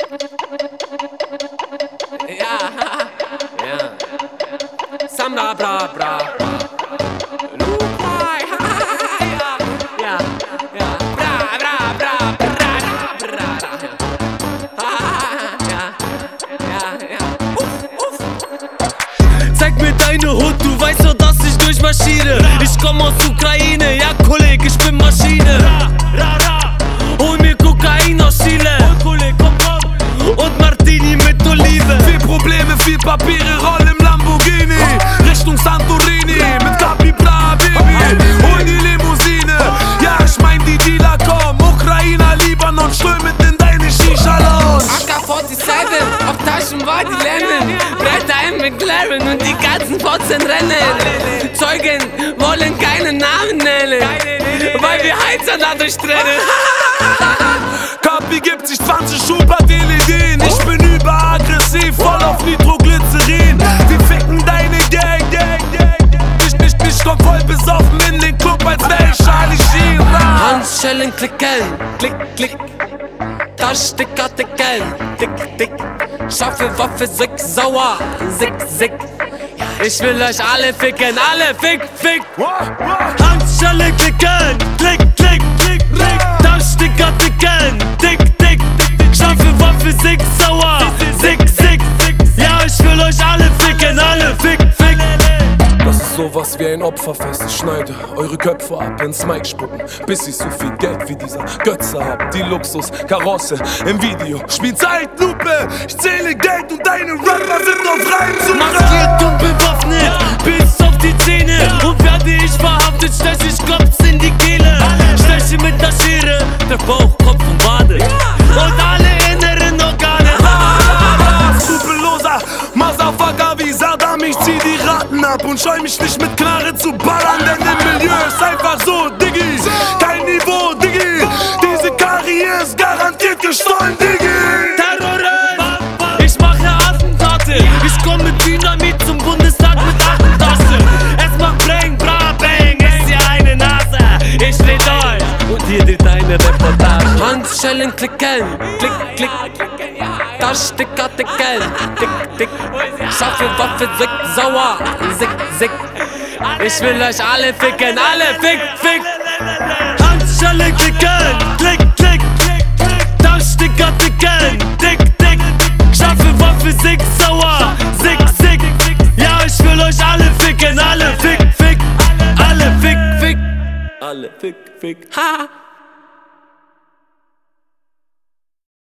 Samra bra bra. Lukai. Ja. Bra bra bra bra. Ja. Zeig mir deine Hut, du weißt doch, dass ich durchmarschiere. Ich komm aus Ukraine, ja Kollege, ich bin Maschine. Hol mir Kokain aus Chile und Martini mit Olive. Viel Probleme, viel Papiere, roll im Lamborghini Richtung Santorini mit Capi Bra, Baby. Hol die Limousine, ja ich mein die Dealer kommen. Ukrainer, Libanon, strömen in deine Shisha-Lounge. AK-47, auf Taschen war die Lemon. Bretter im McLaren und die ganzen Fotzen rennen. Zeugen wollen keinen Namen nennen, weil wir heizen dadurch trennen. Capi gibt sich 20 Schubert LED. Ich bin überaggressiv, voll auf Nitroglycerin. Wir ficken deine Gang. Ich komm voll besoffen in den Club, als wär ich Charlie Sheen. Handschellen klicken, klick. Taschensticker ticken, tick. Scharfe Waffe, sick, sauer, sick. Ich will euch alle ficken, alle fick. Handschellen klicken, klick. Taschensticker ticken, tick. Scharfe Waffe, sick, sauer, sick. Ja, ich will euch alle ficken, alle fick. Das ist sowas wie ein Opferfest. Ich schneide eure Köpfe ab, ins Mic spucken, bis ich so viel Geld wie dieser Götze hab. Die Luxus-Karosse im Video spielt Zeitlupe. Ich zähle Geld und deine Rapper sind auf Reinzucker. Maskiert und bewaffnet, bis auf die Zähne. Und werde ich verhaftet, stech ich Klops in die Kehle. Steche mit der Schere, der Bauch, Kopf und Wade. Und alle inneren Organe. Skrupelloser Motherfucker wie Saddam, ich zieh die Raten ab und scheu mich nicht mit Knarre zu ballern, denn im Milieu ist einfach so, Diggi, kein Niveau, Diggi. Diese Karriere ist garantiert gestohlen, Diggi. Terrorist, ich mache Attentate. Ich komm mit Dynamit zum Bundestag mit Attentaste. Es macht Bang, bra, bang, ist hier eine Nase. Ich red euch und ihr dreht eine Reportage. Handschellen klicken, klick. Taschensticker ticken, tick. Scharfe Waffe, sick, sauer, sick. Ich will euch alle ficken, alle fick. Handschellen klicken, klick. Taschensticker ticken, tick. Scharfe Waffe, sick, sauer, sick. Ja, ich will euch alle ficken, alle fick. Alle fick. Alle fick. Ha.